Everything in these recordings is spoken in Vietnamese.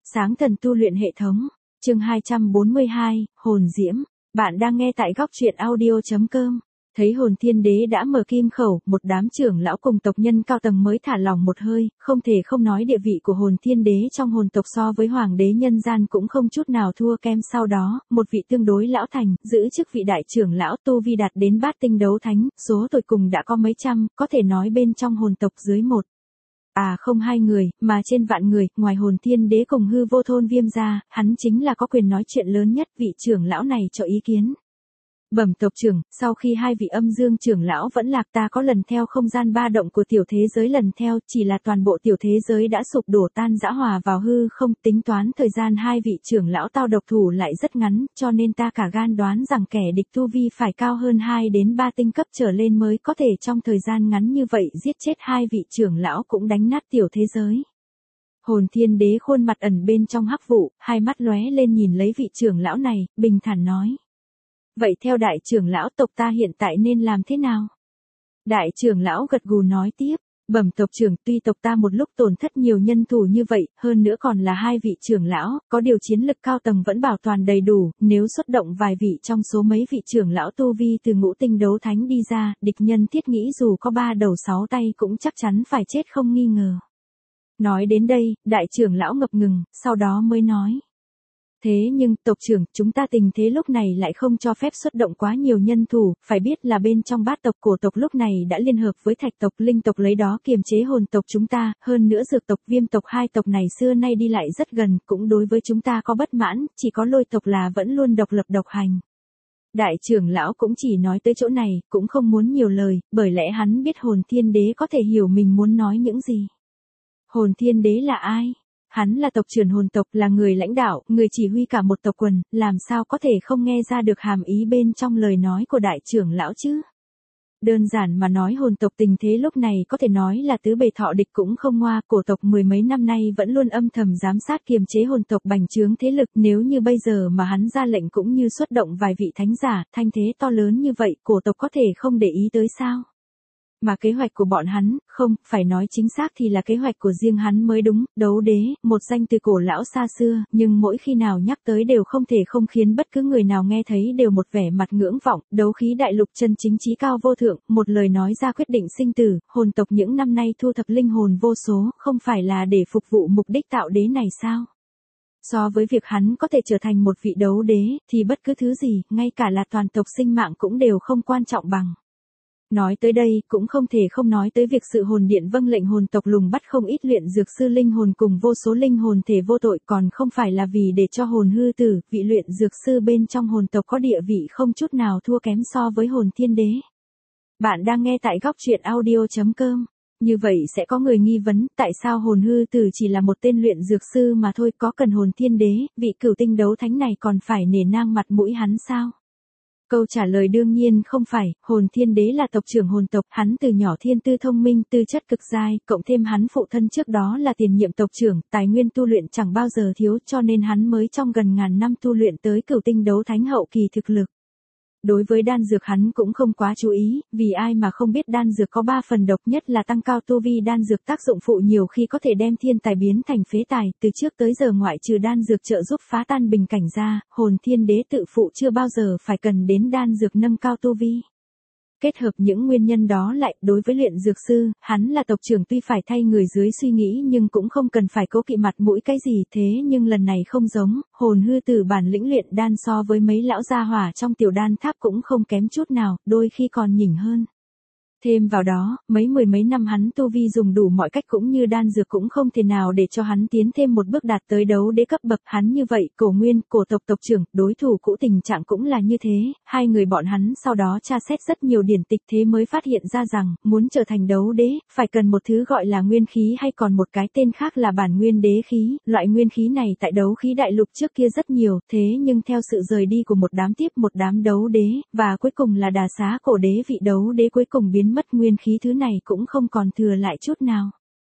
Sáng thần tu luyện hệ thống, chương 242, hồn diễm. Bạn đang nghe tại góc truyện audio.com. Thấy hồn thiên đế đã mở kim khẩu, một đám trưởng lão cùng tộc nhân cao tầng mới thả lòng một hơi, không thể không nói địa vị của hồn thiên đế trong hồn tộc so với hoàng đế nhân gian cũng không chút nào thua kém. Sau đó, một vị tương đối lão thành, giữ chức vị đại trưởng lão tu vi đạt đến bát tinh đấu thánh, số tuổi cùng đã có mấy trăm, có thể nói bên trong hồn tộc dưới một. Không hai người, mà trên vạn người, ngoài hồn thiên đế cùng hư vô thôn viêm ra, hắn chính là có quyền nói chuyện lớn nhất. Vị trưởng lão này cho ý kiến. Bẩm tộc trưởng, sau khi hai vị âm dương trưởng lão vẫn lạc, ta có lần theo không gian ba động của tiểu thế giới lần theo, chỉ là toàn bộ tiểu thế giới đã sụp đổ tan rã hòa vào hư không. Tính toán thời gian hai vị trưởng lão tao độc thủ lại rất ngắn, cho nên ta cả gan đoán rằng kẻ địch tu vi phải cao hơn 2 đến 3 tinh cấp trở lên mới có thể trong thời gian ngắn như vậy giết chết hai vị trưởng lão cũng đánh nát tiểu thế giới. Hồn thiên đế khuôn mặt ẩn bên trong hắc vụ, hai mắt lóe lên nhìn lấy vị trưởng lão này, bình thản nói. Vậy theo đại trưởng lão, tộc ta hiện tại nên làm thế nào? Đại trưởng lão gật gù nói tiếp, bẩm tộc trưởng, tuy tộc ta một lúc tổn thất nhiều nhân thủ như vậy, hơn nữa còn là hai vị trưởng lão, có điều chiến lực cao tầng vẫn bảo toàn đầy đủ, nếu xuất động vài vị trong số mấy vị trưởng lão tu vi từ ngũ tinh đấu thánh đi ra, địch nhân thiết nghĩ dù có 3 đầu 6 tay cũng chắc chắn phải chết không nghi ngờ. Nói đến đây, đại trưởng lão ngập ngừng, sau đó mới nói. Thế nhưng, tộc trưởng, chúng ta tình thế lúc này lại không cho phép xuất động quá nhiều nhân thủ, phải biết là bên trong bát tộc cổ tộc lúc này đã liên hợp với thạch tộc, linh tộc lấy đó kiềm chế hồn tộc chúng ta, hơn nữa dược tộc, viêm tộc, hai tộc này xưa nay đi lại rất gần, cũng đối với chúng ta có bất mãn, chỉ có lôi tộc là vẫn luôn độc lập độc hành. Đại trưởng lão cũng chỉ nói tới chỗ này, cũng không muốn nhiều lời, bởi lẽ hắn biết hồn thiên đế có thể hiểu mình muốn nói những gì. Hồn thiên đế là ai? Hắn là tộc trưởng hồn tộc, là người lãnh đạo, người chỉ huy cả một tộc quần, làm sao có thể không nghe ra được hàm ý bên trong lời nói của đại trưởng lão chứ? Đơn giản mà nói, hồn tộc tình thế lúc này có thể nói là tứ bề thọ địch cũng không ngoa, cổ tộc mười mấy năm nay vẫn luôn âm thầm giám sát kiềm chế hồn tộc bành trướng thế lực, nếu như bây giờ mà hắn ra lệnh cũng như xuất động vài vị thánh giả, thanh thế to lớn như vậy, cổ tộc có thể không để ý tới sao? Mà kế hoạch của bọn hắn, không, phải nói chính xác thì là kế hoạch của riêng hắn mới đúng, đấu đế, một danh từ cổ lão xa xưa, nhưng mỗi khi nào nhắc tới đều không thể không khiến bất cứ người nào nghe thấy đều một vẻ mặt ngưỡng vọng, đấu khí đại lục chân chính chí cao vô thượng, một lời nói ra quyết định sinh tử, hồn tộc những năm nay thu thập linh hồn vô số, không phải là để phục vụ mục đích tạo đế này sao? So với việc hắn có thể trở thành một vị đấu đế, thì bất cứ thứ gì, ngay cả là toàn tộc sinh mạng cũng đều không quan trọng bằng. Nói tới đây, cũng không thể không nói tới việc sự hồn điện vâng lệnh hồn tộc lùng bắt không ít luyện dược sư linh hồn cùng vô số linh hồn thể vô tội, còn không phải là vì để cho hồn hư tử, vị luyện dược sư bên trong hồn tộc có địa vị không chút nào thua kém so với hồn thiên đế. Bạn đang nghe tại góc truyện audio.com. Như vậy sẽ có người nghi vấn, tại sao hồn hư tử chỉ là một tên luyện dược sư mà thôi, có cần hồn thiên đế, vị cửu tinh đấu thánh này còn phải nể nang mặt mũi hắn sao? Câu trả lời đương nhiên không phải, hồn thiên đế là tộc trưởng hồn tộc, hắn từ nhỏ thiên tư thông minh, tư chất cực giai, cộng thêm hắn phụ thân trước đó là tiền nhiệm tộc trưởng, tài nguyên tu luyện chẳng bao giờ thiếu, cho nên hắn mới trong gần ngàn năm tu luyện tới cửu tinh đấu thánh hậu kỳ thực lực. Đối với đan dược hắn cũng không quá chú ý, vì ai mà không biết đan dược có 3 phần độc, nhất là tăng cao tu vi đan dược tác dụng phụ nhiều khi có thể đem thiên tài biến thành phế tài, từ trước tới giờ ngoại trừ đan dược trợ giúp phá tan bình cảnh ra, hồn thiên đế tự phụ chưa bao giờ phải cần đến đan dược nâng cao tu vi. Kết hợp những nguyên nhân đó lại, đối với luyện dược sư, hắn là tộc trưởng tuy phải thay người dưới suy nghĩ nhưng cũng không cần phải cố kỵ mặt mũi cái gì, thế nhưng lần này không giống, hồn hư tử bản lĩnh luyện đan so với mấy lão gia hỏa trong tiểu đan tháp cũng không kém chút nào, đôi khi còn nhỉnh hơn. Thêm vào đó, mười mấy năm hắn tu vi dùng đủ mọi cách cũng như đan dược cũng không thể nào để cho hắn tiến thêm một bước đạt tới đấu đế cấp bậc, hắn như vậy, cổ nguyên, cổ tộc tộc trưởng, đối thủ cũ tình trạng cũng là như thế, hai người bọn hắn sau đó tra xét rất nhiều điển tịch thế mới phát hiện ra rằng, muốn trở thành đấu đế, phải cần một thứ gọi là nguyên khí hay còn một cái tên khác là bản nguyên đế khí, loại nguyên khí này tại đấu khí đại lục trước kia rất nhiều, thế nhưng theo sự rời đi của một đám tiếp một đám đấu đế, và cuối cùng là đà xá cổ đế vị đấu đế cuối cùng biến mất nguyên khí thứ này cũng không còn thừa lại chút nào.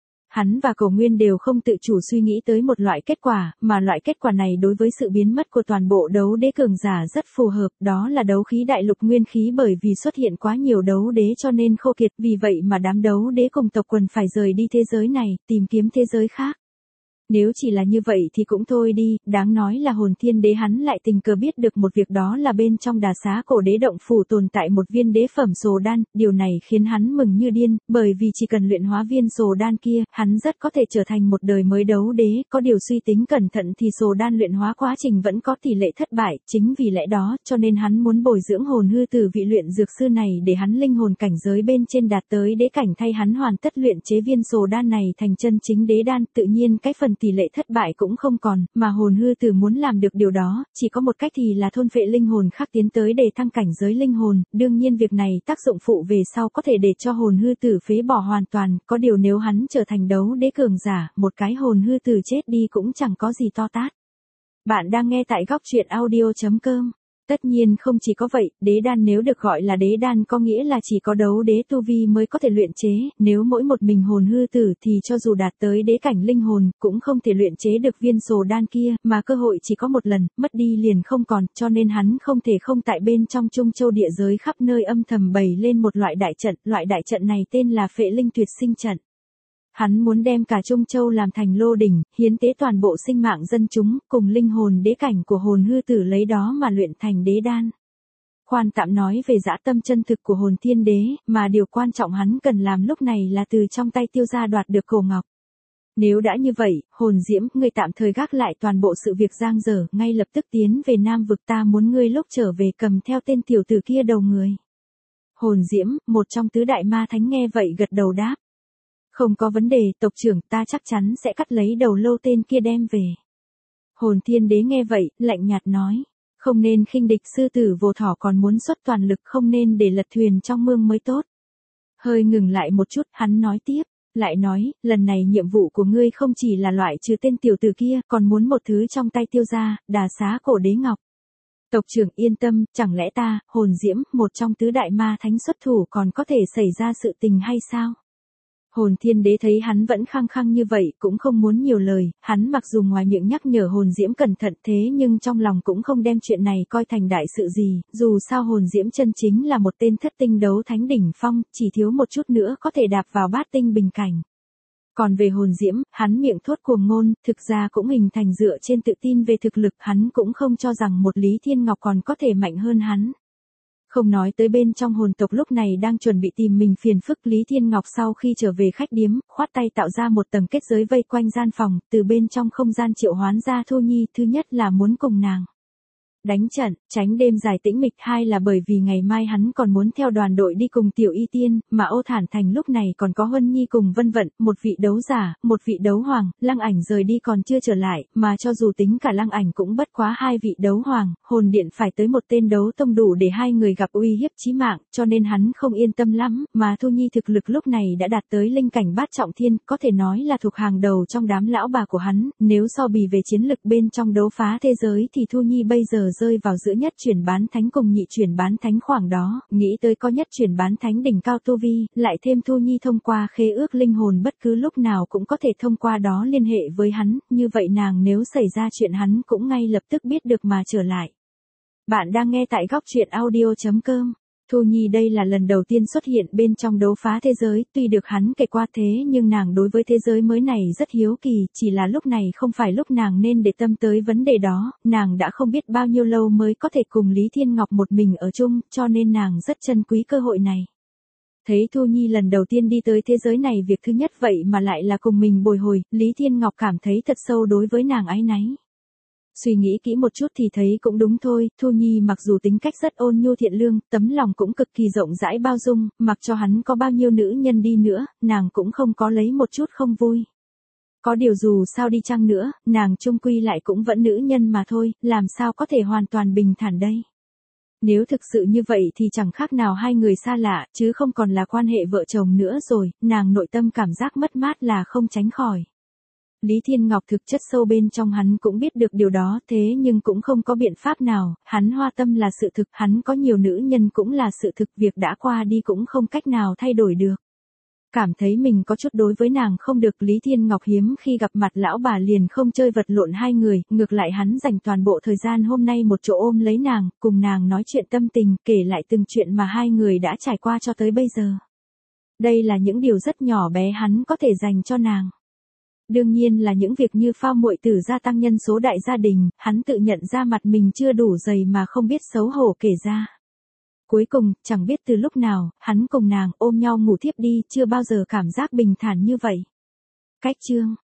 Hắn và Cổ Nguyên đều không tự chủ suy nghĩ tới một loại kết quả, mà loại kết quả này đối với sự biến mất của toàn bộ đấu đế cường giả rất phù hợp, đó là đấu khí đại lục nguyên khí bởi vì xuất hiện quá nhiều đấu đế cho nên khô kiệt, vì vậy mà đám đấu đế cùng tộc quần phải rời đi thế giới này, tìm kiếm thế giới khác. Nếu chỉ là như vậy thì cũng thôi đi, đáng nói là hồn thiên đế hắn lại tình cờ biết được một việc, đó là bên trong đà xá cổ đế động phủ tồn tại một viên đế phẩm sồ đan, điều này khiến hắn mừng như điên, bởi vì chỉ cần luyện hóa viên sồ đan kia, hắn rất có thể trở thành một đời mới đấu đế, có điều suy tính cẩn thận thì sồ đan luyện hóa quá trình vẫn có tỷ lệ thất bại, chính vì lẽ đó, cho nên hắn muốn bồi dưỡng hồn hư tử vị luyện dược sư này để hắn linh hồn cảnh giới bên trên đạt tới đế cảnh, thay hắn hoàn tất luyện chế viên sồ đan này thành chân chính đế đan, tự nhiên cái phần tỷ lệ thất bại cũng không còn, mà hồn hư tử muốn làm được điều đó, chỉ có một cách thì là thôn phệ linh hồn khác tiến tới để thăng cảnh giới linh hồn, đương nhiên việc này tác dụng phụ về sau có thể để cho hồn hư tử phế bỏ hoàn toàn, có điều nếu hắn trở thành đấu đế cường giả, một cái hồn hư tử chết đi cũng chẳng có gì to tát. Bạn đang nghe tại góc truyện audio.com. Tất nhiên không chỉ có vậy, đế đan nếu được gọi là đế đan có nghĩa là chỉ có đấu đế tu vi mới có thể luyện chế, nếu mỗi một mình hồn hư tử thì cho dù đạt tới đế cảnh linh hồn, cũng không thể luyện chế được viên sồ đan kia, mà cơ hội chỉ có một lần, mất đi liền không còn, cho nên hắn không thể không tại bên trong Trung Châu địa giới khắp nơi âm thầm bày lên một loại đại trận này tên là Phệ Linh Tuyệt Sinh Trận. Hắn muốn đem cả Trung Châu làm thành lô đỉnh, hiến tế toàn bộ sinh mạng dân chúng, cùng linh hồn đế cảnh của hồn hư tử lấy đó mà luyện thành đế đan. Khoan tạm nói về dã tâm chân thực của hồn thiên đế, mà điều quan trọng hắn cần làm lúc này là từ trong tay Tiêu gia đoạt được cổ ngọc. Nếu đã như vậy, hồn diễm, ngươi tạm thời gác lại toàn bộ sự việc giang dở, ngay lập tức tiến về Nam vực, ta muốn ngươi lúc trở về cầm theo tên tiểu tử kia đầu người. Hồn diễm, một trong tứ đại ma thánh nghe vậy gật đầu đáp. Không có vấn đề, tộc trưởng, ta chắc chắn sẽ cắt lấy đầu lâu tên kia đem về. Hồn thiên đế nghe vậy, lạnh nhạt nói. Không nên khinh địch, sư tử vô thỏ còn muốn xuất toàn lực, không nên để lật thuyền trong mương mới tốt. Hơi ngừng lại một chút, hắn nói tiếp. Lại nói, lần này nhiệm vụ của ngươi không chỉ là loại trừ tên tiểu tử kia, còn muốn một thứ trong tay Tiêu gia, đà xá cổ đế ngọc. Tộc trưởng yên tâm, chẳng lẽ ta, hồn diễm, một trong tứ đại ma thánh xuất thủ còn có thể xảy ra sự tình hay sao? Hồn thiên đế thấy hắn vẫn khăng khăng như vậy, cũng không muốn nhiều lời, hắn mặc dù ngoài miệng nhắc nhở hồn diễm cẩn thận thế nhưng trong lòng cũng không đem chuyện này coi thành đại sự gì, dù sao hồn diễm chân chính là một tên thất tinh đấu thánh đỉnh phong, chỉ thiếu một chút nữa có thể đạp vào bát tinh bình cảnh. Còn về hồn diễm, hắn miệng thốt cuồng ngôn, thực ra cũng hình thành dựa trên tự tin về thực lực, hắn cũng không cho rằng một Lý Thiên Ngọc còn có thể mạnh hơn hắn. Không nói tới bên trong hồn tộc lúc này đang chuẩn bị tìm mình phiền phức, Lý Thiên Ngọc sau khi trở về khách điếm, khoát tay tạo ra một tầng kết giới vây quanh gian phòng, từ bên trong không gian triệu hoán ra Thu Nhi, thứ nhất là muốn cùng nàng đánh trận, tránh đêm dài tĩnh mịch, hai là bởi vì ngày mai hắn còn muốn theo đoàn đội đi cùng Tiểu Y Tiên, mà Ô Thản Thành lúc này còn có Huân Nhi cùng Vân Vận, một vị đấu giả, một vị đấu hoàng, Lăng Ảnh rời đi còn chưa trở lại, mà cho dù tính cả Lăng Ảnh cũng bất quá hai vị đấu hoàng, hồn điện phải tới một tên đấu tông đủ để hai người gặp uy hiếp chí mạng, cho nên hắn không yên tâm lắm, mà Thu Nhi thực lực lúc này đã đạt tới linh cảnh bát trọng thiên, có thể nói là thuộc hàng đầu trong đám lão bà của hắn, nếu so bì về chiến lực bên trong đấu phá thế giới thì Thu Nhi bây giờ rơi vào giữa nhất chuyển bán thánh cùng nhị chuyển bán thánh khoảng đó, nghĩ tới có nhất chuyển bán thánh đỉnh cao tu vi, lại thêm Thu Nhi thông qua khế ước linh hồn bất cứ lúc nào cũng có thể thông qua đó liên hệ với hắn, như vậy nàng nếu xảy ra chuyện hắn cũng ngay lập tức biết được mà trở lại. Bạn đang nghe tại góc truyện audio.com. Thu Nhi đây là lần đầu tiên xuất hiện bên trong đấu phá thế giới, tuy được hắn kể qua thế nhưng nàng đối với thế giới mới này rất hiếu kỳ, chỉ là lúc này không phải lúc nàng nên để tâm tới vấn đề đó, nàng đã không biết bao nhiêu lâu mới có thể cùng Lý Thiên Ngọc một mình ở chung, cho nên nàng rất trân quý cơ hội này. Thấy Thu Nhi lần đầu tiên đi tới thế giới này việc thứ nhất vậy mà lại là cùng mình bồi hồi, Lý Thiên Ngọc cảm thấy thật sâu đối với nàng áy náy. Suy nghĩ kỹ một chút thì thấy cũng đúng thôi, Thu Nhi mặc dù tính cách rất ôn nhu thiện lương, tấm lòng cũng cực kỳ rộng rãi bao dung, mặc cho hắn có bao nhiêu nữ nhân đi nữa, nàng cũng không có lấy một chút không vui. Có điều dù sao đi chăng nữa, nàng chung quy lại cũng vẫn nữ nhân mà thôi, làm sao có thể hoàn toàn bình thản đây. Nếu thực sự như vậy thì chẳng khác nào hai người xa lạ, chứ không còn là quan hệ vợ chồng nữa rồi, nàng nội tâm cảm giác mất mát là không tránh khỏi. Lý Thiên Ngọc thực chất sâu bên trong hắn cũng biết được điều đó, thế nhưng cũng không có biện pháp nào, hắn hoa tâm là sự thực, hắn có nhiều nữ nhân cũng là sự thực, việc đã qua đi cũng không cách nào thay đổi được. Cảm thấy mình có chút đối với nàng không được, Lý Thiên Ngọc hiếm khi gặp mặt lão bà liền không chơi vật lộn hai người, ngược lại hắn dành toàn bộ thời gian hôm nay một chỗ ôm lấy nàng, cùng nàng nói chuyện tâm tình, kể lại từng chuyện mà hai người đã trải qua cho tới bây giờ. Đây là những điều rất nhỏ bé hắn có thể dành cho nàng. Đương nhiên là những việc như phao muội tử gia tăng nhân số đại gia đình, hắn tự nhận ra mặt mình chưa đủ dày mà không biết xấu hổ kể ra. Cuối cùng, chẳng biết từ lúc nào, hắn cùng nàng ôm nhau ngủ thiếp đi, chưa bao giờ cảm giác bình thản như vậy. Cách chương